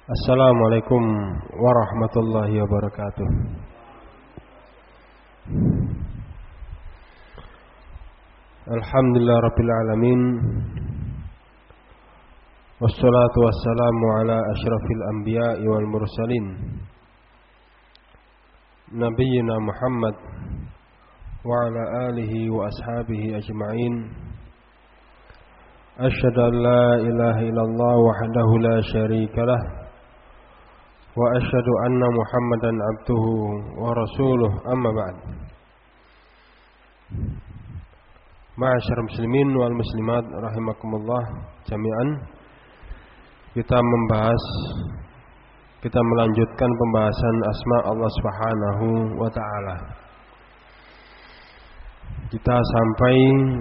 Assalamualaikum warahmatullahi wabarakatuh. Alhamdulillah rabbil alamin. Wassalatu wassalamu ala asyrafil anbiya'i wal mursalin Nabiyyina Muhammad wa ala alihi wa ashabihi ajma'in. Asyhadu an la ilaha illallah wahdahu la syarika lah wa asyhadu anna Muhammadan abduhu wa rasuluh, amma ba'd. Ma'asyar muslimin wal muslimat rahimakumullah jami'an. Kita melanjutkan pembahasan asma Allah Subhanahu wa ta'ala. Kita sampai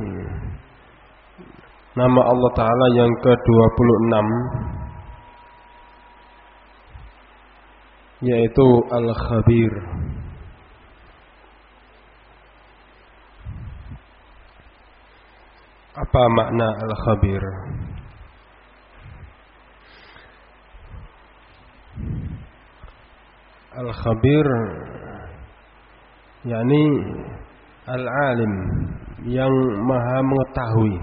nama Allah Ta'ala yang ke-26, yaitu Al-Khabir. Apa makna Al-Khabir? Al-Khabir yakni Al-Alim, yang maha mengetahui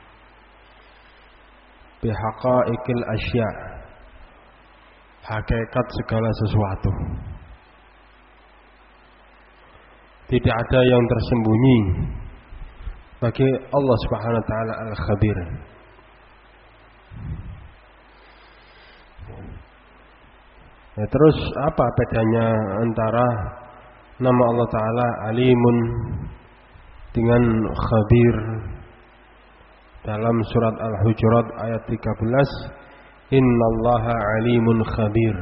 bihaqaiqil asya', hakikat segala sesuatu. Tidak ada yang tersembunyi bagi Allah Subhanahu wa taala Al-Khabir. Ya, terus apa bedanya antara nama Allah Ta'ala Alimun dengan Khabir? Dalam surat Al-Hujurat ayat 13, Innallaha alimun khabir.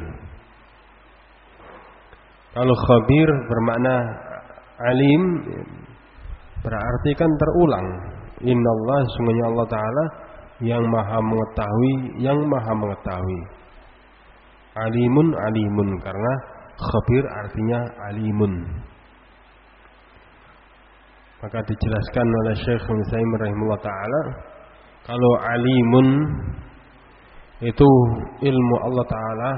Kalau khabir bermakna alim, berarti kan terulang. Innallah, sungguhnya Allah Ta'ala yang maha mengetahui, yang maha mengetahui. Alimun, alimun, karena khabir artinya alimun. Maka dijelaskan oleh Syekh Utsaimin rahimahullah ta'ala, kalau alimun itu ilmu Allah Ta'ala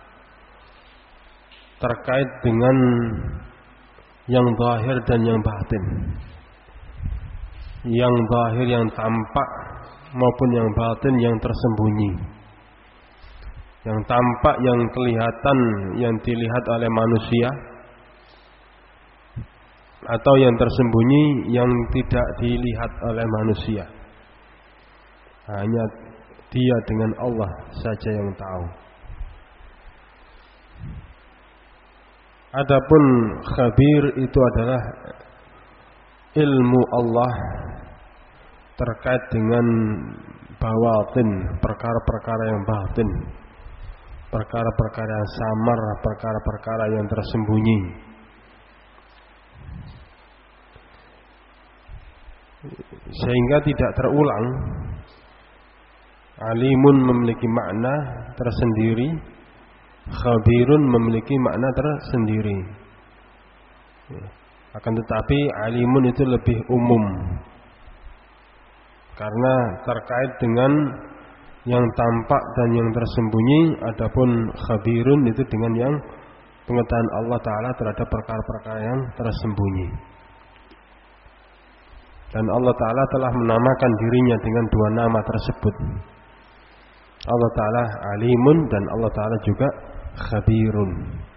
terkait dengan yang zahir dan yang batin. Yang zahir yang tampak maupun yang batin yang tersembunyi. Yang tampak, yang kelihatan, yang dilihat oleh manusia, atau yang tersembunyi yang tidak dilihat oleh manusia. Hanya Dia dengan Allah saja yang tahu. Adapun khabir itu adalah ilmu Allah terkait dengan bawatin, perkara-perkara yang batin, perkara-perkara yang samar, perkara-perkara yang tersembunyi. Sehingga tidak terulang. Alimun memiliki makna tersendiri, khabirun memiliki makna tersendiri. Akan tetapi alimun itu lebih umum, karena terkait dengan yang tampak dan yang tersembunyi. Adapun khabirun itu dengan yang pengetahuan Allah Ta'ala terhadap perkara-perkara yang tersembunyi. Dan Allah Ta'ala telah menamakan dirinya dengan dua nama tersebut. Allah Ta'ala alimun dan Allah Ta'ala juga khabirun.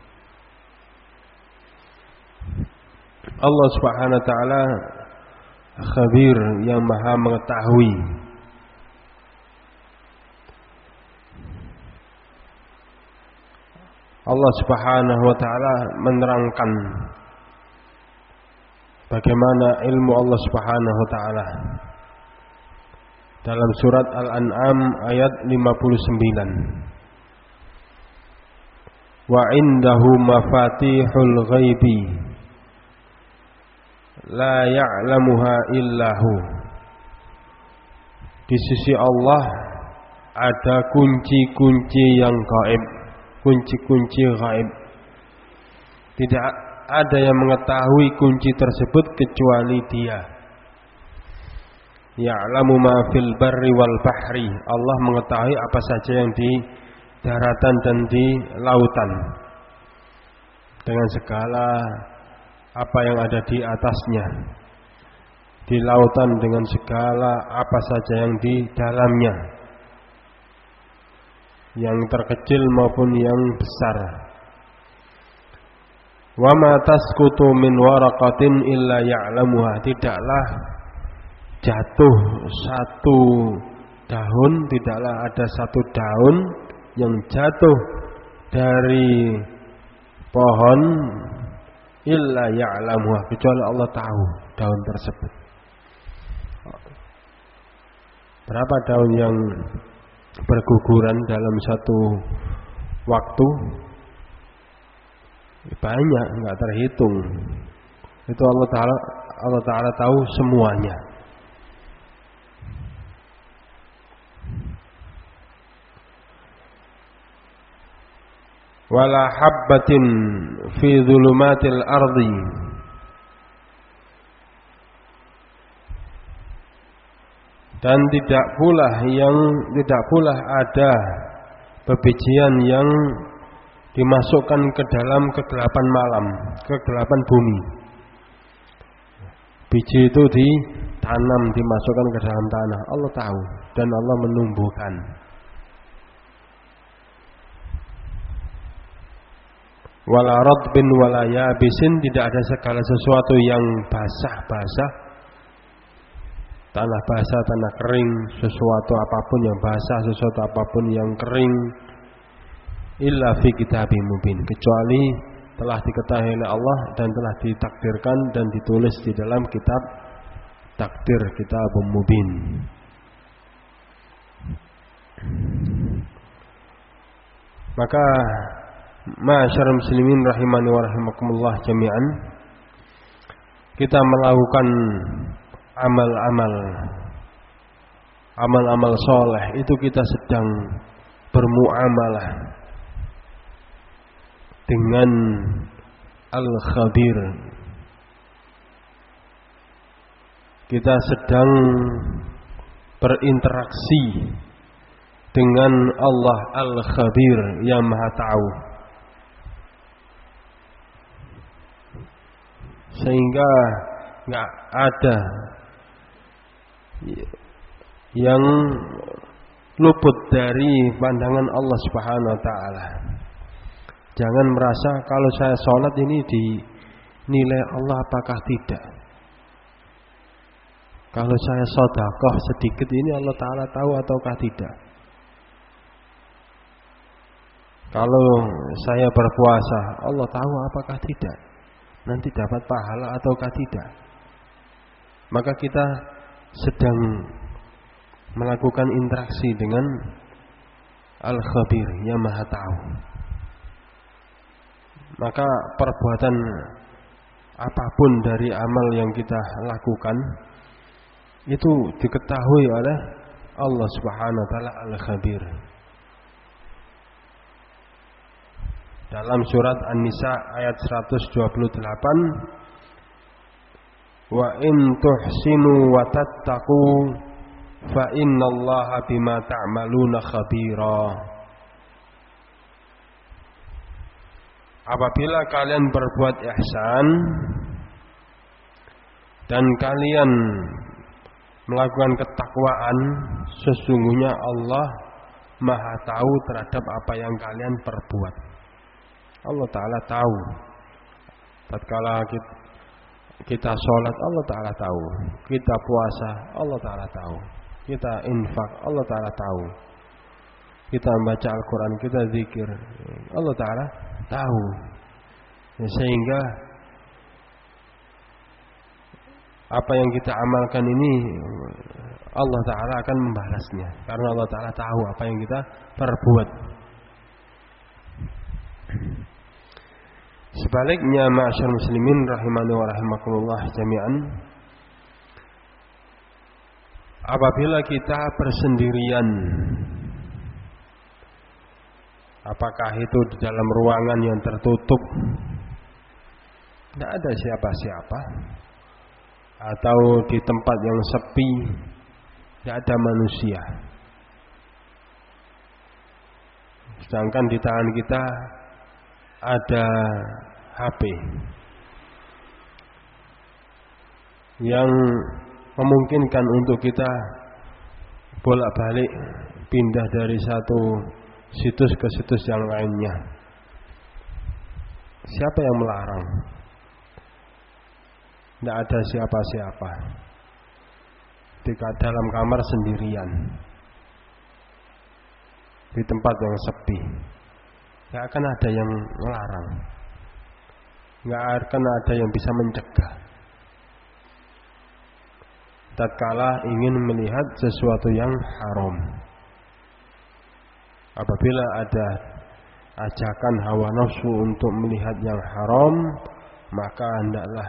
Allah Subhanahu wa ta'ala khabir, yang maha mengetahui. Allah Subhanahu wa ta'ala menerangkan bagaimana ilmu Allah Subhanahu wa ta'ala dalam surat Al-An'am ayat 59. Wa indahu mafatihul ghaibi la ya'lamuha illahu. Di sisi Allah ada kunci-kunci yang gaib, kunci-kunci gaib. Tidak ada yang mengetahui kunci tersebut kecuali Dia. Ya'lamu ma fil barri wal bahri. Allah mengetahui apa saja yang di daratan dan di lautan, dengan segala apa yang ada di atasnya, di lautan dengan segala apa saja yang di dalamnya, yang terkecil maupun yang besar. Wa ma tasqutu min waraqatin illa ya'lamuha, tidaklah jatuh satu daun, tidaklah ada satu daun yang jatuh dari pohon illa ya'lamuha, kecuali Allah tahu daun tersebut. Berapa daun yang berguguran dalam satu waktu? Banyak, enggak terhitung. Itu Allah Ta'ala tahu semuanya. Wala habbatin fi dhulumatil ardi, dan tidak pula ada bebijian yang dimasukkan ke dalam kegelapan malam, kegelapan bumi. Biji itu ditanam, dimasukkan ke dalam tanah, Allah tahu, dan Allah menumbuhkan. Wala radbin wala yabisin, tidak ada segala sesuatu yang basah, tanah basah, tanah kering, sesuatu apapun yang basah, sesuatu apapun yang kering, illa fi kitabim mubin, kecuali telah diketahui oleh Allah dan telah ditakdirkan dan ditulis di dalam kitab takdir, kitabum mubin. Maka ma'asyiral muslimin rahimani wa rahimakumullah jami'an, kita melakukan amal-amal soleh itu kita sedang bermuamalah dengan Al-Khabir. Kita sedang berinteraksi dengan Allah Al-Khabir yang Maha Tahu, sehingga enggak ada yang luput dari pandangan Allah Subhanahu wa taala. Jangan merasa kalau saya sholat ini dinilai Allah apakah tidak. Kalau saya sedekah sedikit ini Allah Ta'ala tahu ataukah tidak. Kalau saya berpuasa Allah tahu apakah tidak. Nanti dapat pahala ataukah tidak. Maka kita sedang melakukan interaksi dengan Al-Khabir yang Maha Tahu. Maka perbuatan apapun dari amal yang kita lakukan itu diketahui oleh Allah Subhanahu wa taala Al-Khabir. Dalam surat An-Nisa ayat 128, wa in tuhsinu wa tattaqu fa innallaha bima ta'maluna khabira. Apabila kalian berbuat ihsan dan kalian melakukan ketakwaan, sesungguhnya Allah Maha tahu terhadap apa yang kalian perbuat. Allah Ta'ala tahu. Tatkala kita sholat, Allah Ta'ala tahu. Kita puasa, Allah Ta'ala tahu. Kita infak, Allah Ta'ala tahu. Kita membaca Al-Quran, kita zikir, Allah Ta'ala tahu. Sehingga apa yang kita amalkan ini Allah Ta'ala akan membalasnya, karena Allah Ta'ala tahu apa yang kita perbuat. Sebaliknya ma'asyar muslimin rahimani wa rahimakumullah jami'an, apabila kita bersendirian, apakah itu di dalam ruangan yang tertutup, tidak ada siapa-siapa, atau di tempat yang sepi, tidak ada manusia, Sedangkan di tangan kita ada HP yang memungkinkan untuk kita bolak-balik pindah dari satu situs ke situs yang lainnya. Siapa yang melarang? Tidak ada siapa-siapa. Di dalam kamar sendirian, di tempat yang sepi, tidak akan ada yang melarang, tidak akan ada yang bisa mencegah. Tatkala ingin melihat sesuatu yang haram, apabila ada ajakan hawa nafsu untuk melihat yang haram, maka hendaklah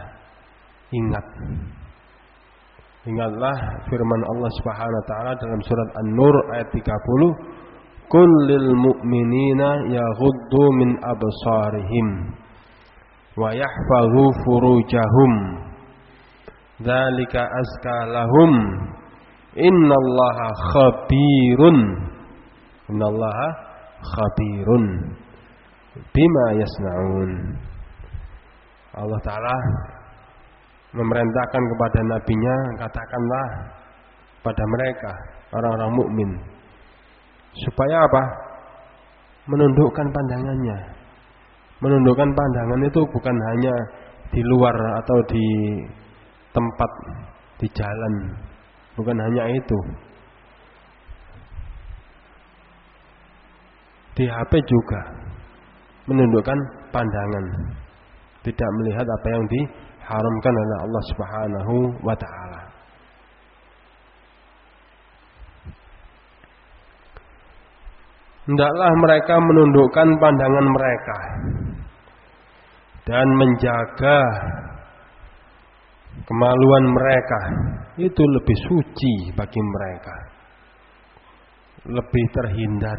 ingatlah firman Allah Subhanahu wa taala dalam surat An-Nur ayat 30, "Qul lil mu'minina yaghuddu min absarihim wa yahfazu furujahum dzalika azka lahum innallaha khabirun bima yasnaun." Allah taala memerintahkan kepada nabinya, katakanlah pada mereka orang-orang mukmin supaya apa? Menundukkan pandangannya. Menundukkan pandangan itu bukan hanya di luar atau di tempat, di jalan, bukan hanya itu. Di HP juga menundukkan pandangan, tidak melihat apa yang diharamkan oleh Allah Subhanahu wa taala. Hendaklah mereka menundukkan pandangan mereka dan menjaga kemaluan mereka. Itu lebih suci bagi mereka, lebih terhindar.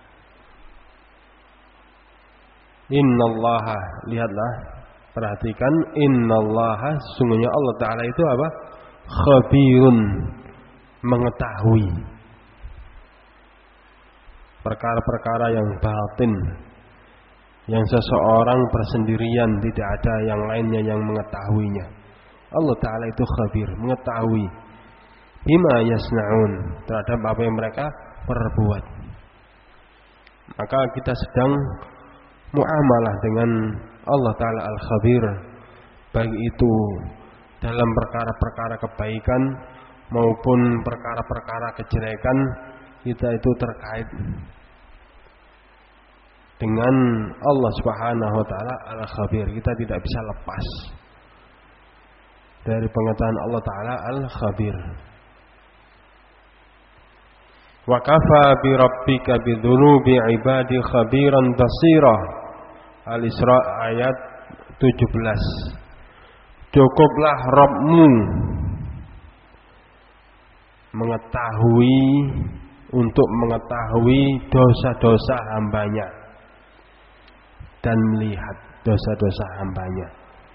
Innallaha, lihatlah, perhatikan, innallaha, sungguhnya Allah Ta'ala itu apa? Khabirun, mengetahui perkara-perkara yang batin, yang seseorang bersendirian, tidak ada yang lainnya yang mengetahuinya. Allah Ta'ala itu khabir, mengetahui bima yasna'un, terhadap apa yang mereka perbuat. Maka kita sedang muamalah dengan Allah Ta'ala Al-Khabir, baik itu dalam perkara-perkara kebaikan maupun perkara-perkara kejelekan, kita itu terkait dengan Allah Subhanahu wa taala Al-Khabir. Kita tidak bisa lepas dari pengetahuan Allah Ta'ala Al-Khabir. Wa kafa bi rabbika bidzunubi ibadi khabiran basira. Al-Isra ayat 17. Cukuplah Rabbmu mengetahui, untuk mengetahui dosa-dosa hambanya dan melihat dosa-dosa hambanya.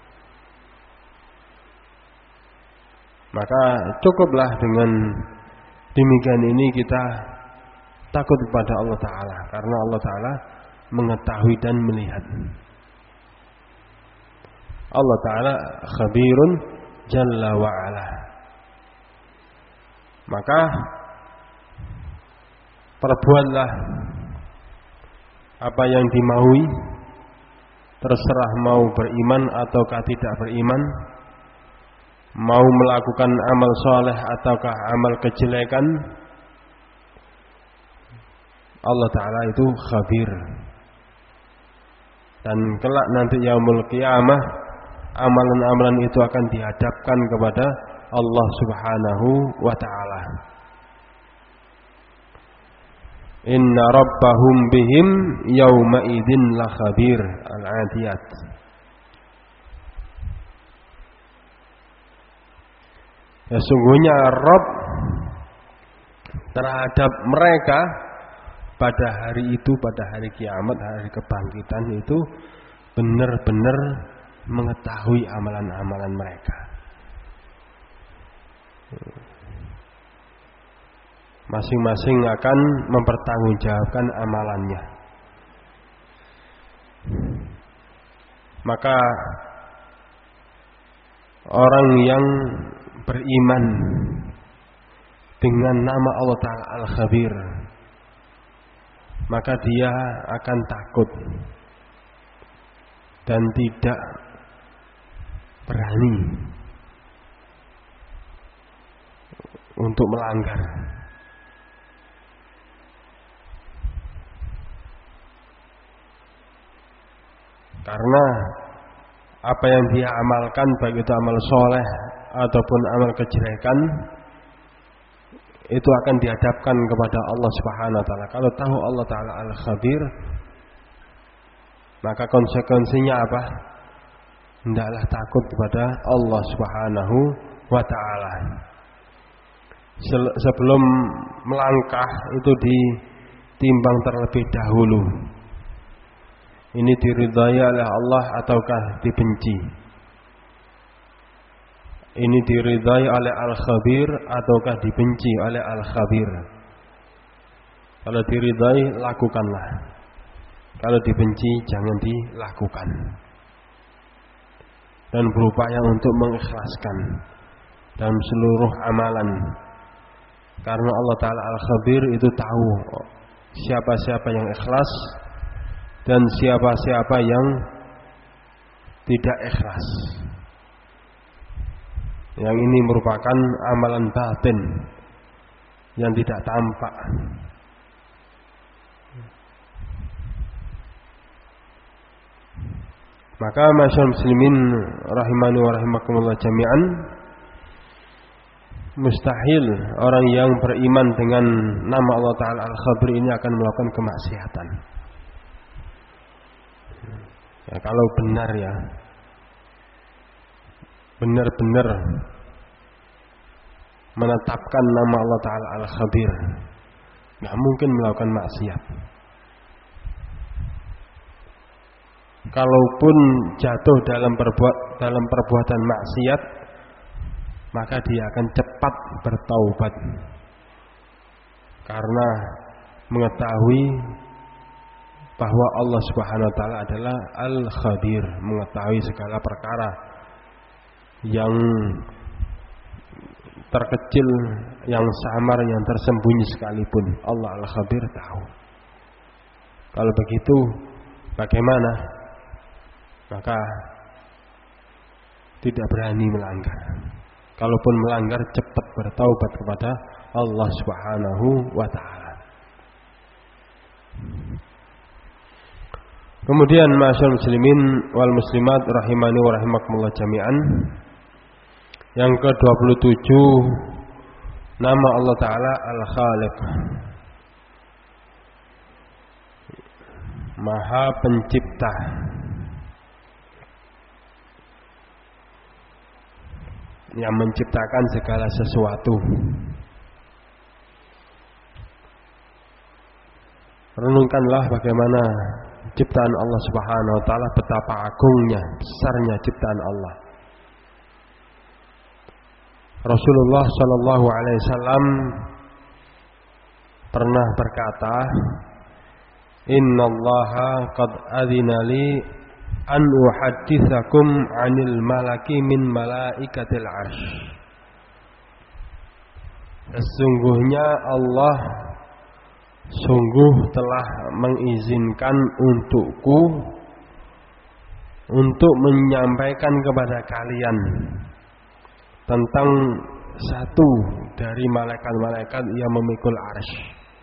Maka cukuplah dengan demikian ini kita takut kepada Allah Ta'ala, karena Allah Ta'ala mengetahui dan melihat. Allah Ta'ala khabirun jalla wa'ala. Maka perbuatlah apa yang dimaui, terserah mau beriman ataukah tidak beriman, mau melakukan amal soleh ataukah amal kejelekan, Allah Ta'ala itu khabir. Dan kelak nanti yaumul qiyamah, amalan-amalan itu akan dihadapkan kepada Allah Subhanahu wa ta'ala. Inna rabbahum bihim yawma idin la khabir. Al-Adiyat. Ya, sungguhnya Rabb terhadap mereka pada hari itu, pada hari kiamat, hari kebangkitan itu benar-benar mengetahui amalan-amalan mereka. Masing-masing akan mempertanggungjawabkan amalannya. Maka orang yang beriman dengan nama Allah Ta'ala Al-Khabir, maka dia akan takut dan tidak berani untuk melanggar. Karena apa yang dia amalkan, baik itu amal soleh ataupun amal kejelekan, itu akan dihadapkan kepada Allah Subhanahu wa Ta'ala. Kalau tahu Allah Ta'ala Al-Khabir, maka konsekuensinya apa? Hendaklah takut kepada Allah Subhanahu wa Ta'ala. Sebelum melangkah itu ditimbang terlebih dahulu. Ini diridhai oleh Allah ataukah dibenci? Ini diridhai oleh Al-Khabir ataukah dibenci oleh Al-Khabir? Kalau diridhai, lakukanlah. Kalau dibenci, jangan dilakukan. Dan berupaya untuk mengikhlaskan dalam seluruh amalan. Karena Allah Ta'ala Al-Khabir itu tahu siapa-siapa yang ikhlas dan siapa-siapa yang tidak ikhlas. Yang ini merupakan amalan batin yang tidak tampak. Maka masyaallah muslimin rahimani wa rahimakumullah jami'an, mustahil orang yang beriman dengan nama Allah Ta'ala Al-Khabir ini akan melakukan kemaksiatan. Ya, kalau benar ya, benar-benar menetapkan nama Allah Ta'ala Al-Khabir, gak mungkin melakukan maksiat. Kalaupun jatuh dalam perbuatan maksiat, maka dia akan cepat bertaubat karena mengetahui bahwa Allah Subhanahu wa Ta'ala adalah Al-Khabir, mengetahui segala perkara yang terkecil, yang samar, yang tersembunyi sekalipun Allah Al-Khabir tahu. Kalau begitu bagaimana? Maka tidak berani melanggar. Kalaupun melanggar, cepat bertaubat kepada Allah Subhanahu wa Ta'ala. Kemudian masyaallah muslimin wal muslimat rahimani wa rahimakumullah jami'an, yang ke-27 nama Allah Ta'ala Al-Khaliq, Maha Pencipta. Yang menciptakan segala sesuatu. Renungkanlah bagaimana ciptaan Allah Subhanahu wa Ta'ala, betapa agungnya, besarnya ciptaan Allah. Rasulullah sallallahu alaihi wasallam pernah berkata, "Innallaha qad adzina li an uhadditsakum 'anil malaki min malaikatil 'arsy." Sesungguhnya Allah sungguh telah mengizinkan untukku untuk menyampaikan kepada kalian tentang satu dari malaikat-malaikat yang memikul 'arsy.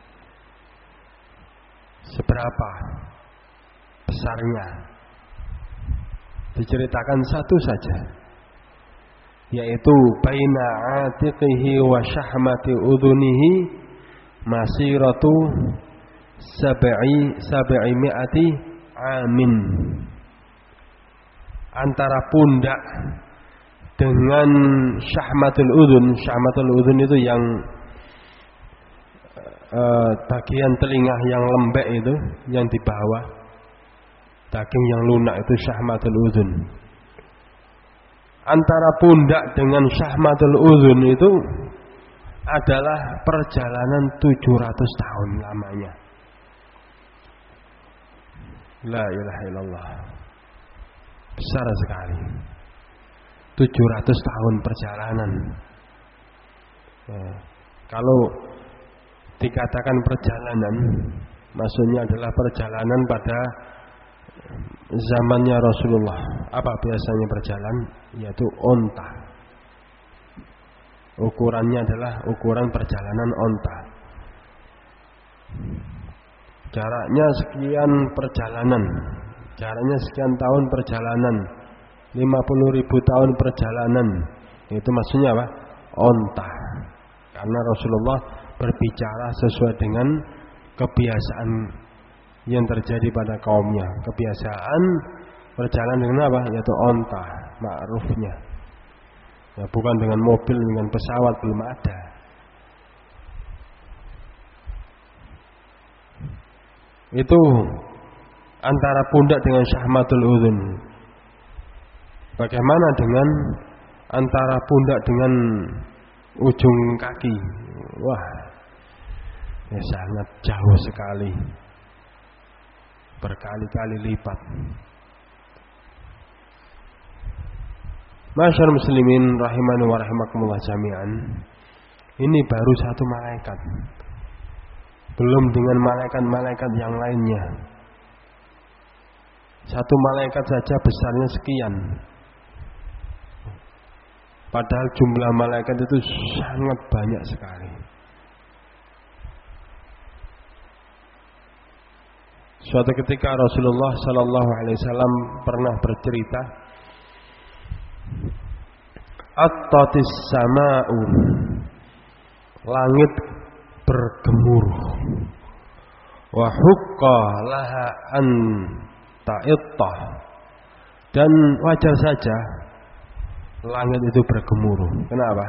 Seberapa besarnya? Diceritakan satu saja, yaitu baina atiqihi wa syahmati udhunihi masiratu sab'i mi'ati amin. Antara pundak dengan syahmatul udhun itu yang bagian telinga yang lembek itu, yang di bawah daging yang lunak itu syahmatul udhun. Antara pundak dengan syahmatul udhun itu adalah perjalanan 700 tahun lamanya. La ilaha illallah. Besar sekali. 700 tahun perjalanan. Kalau dikatakan perjalanan, maksudnya adalah perjalanan pada zamannya Rasulullah. Apa biasanya berjalan? Yaitu onta. Ukurannya adalah ukuran perjalanan onta. Jaraknya sekian perjalanan, jaraknya sekian tahun perjalanan, 50.000 tahun perjalanan. Itu maksudnya apa? Onta. Karena Rasulullah berbicara sesuai dengan kebiasaan yang terjadi pada kaumnya. Kebiasaan berjalan dengan apa? Yaitu onta, ma'rufnya. Ya, bukan dengan mobil, dengan pesawat, belum ada. Itu antara pundak dengan syahmatul udhun. Bagaimana dengan antara pundak dengan ujung kaki? Wah, ya sangat jauh sekali, berkali-kali lipat. Masyaallah muslimin rahimani wa rahimakumullah jami'an. Ini baru satu malaikat, belum dengan malaikat-malaikat yang lainnya. Satu malaikat saja besarnya sekian, padahal jumlah malaikat itu sangat banyak sekali. Suatu ketika Rasulullah Sallallahu Alaihi Wasallam pernah bercerita, At-tatis sama'u, langit bergemuruh, wa hukka laha an ta'ittah, dan wajar saja langit itu bergemuruh. Kenapa?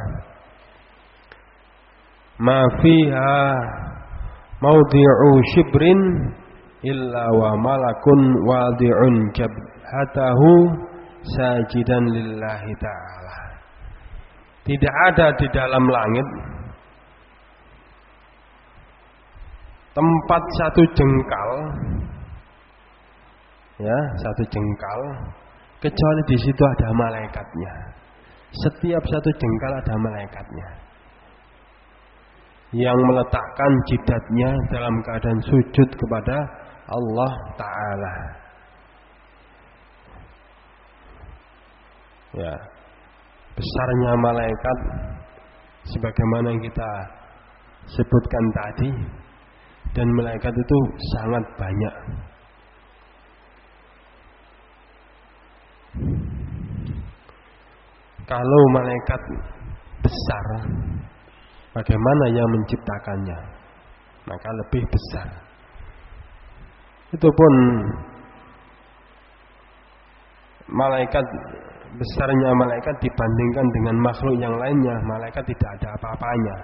Ma fiha mawdi'u shibrin illa wa malakun wadi'un jabhatahu sajidan lillahi ta'ala. Tidak ada di dalam langit tempat satu jengkal, ya, satu jengkal, kecuali di situ ada malaikatnya. Setiap satu jengkal ada malaikatnya yang meletakkan jidatnya dalam keadaan sujud kepada Allah Ta'ala. Ya, besarnya malaikat sebagaimana yang kita sebutkan tadi, dan malaikat itu sangat banyak. Kalau malaikat besar, bagaimana yang menciptakannya? Maka lebih besar. Itu pun malaikat, besarnya malaikat dibandingkan dengan makhluk yang lainnya, malaikat tidak ada apa-apanya.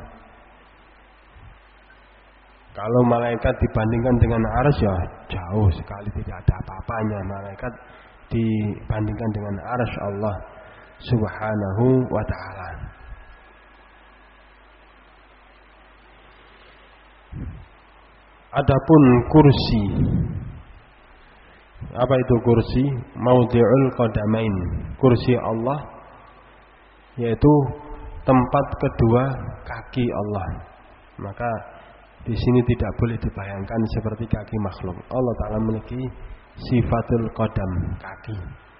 Kalau malaikat dibandingkan dengan arsy, ya jauh sekali, tidak ada apa-apanya malaikat dibandingkan dengan arsy Allah Subhanahu wa ta'ala. Adapun kursi, apa itu kursi? Maudhi'ul qadamain, kursi Allah, yaitu tempat kedua kaki Allah. Maka di sini tidak boleh dibayangkan seperti kaki makhluk. Allah Ta'ala memiliki sifatul qadam, kaki.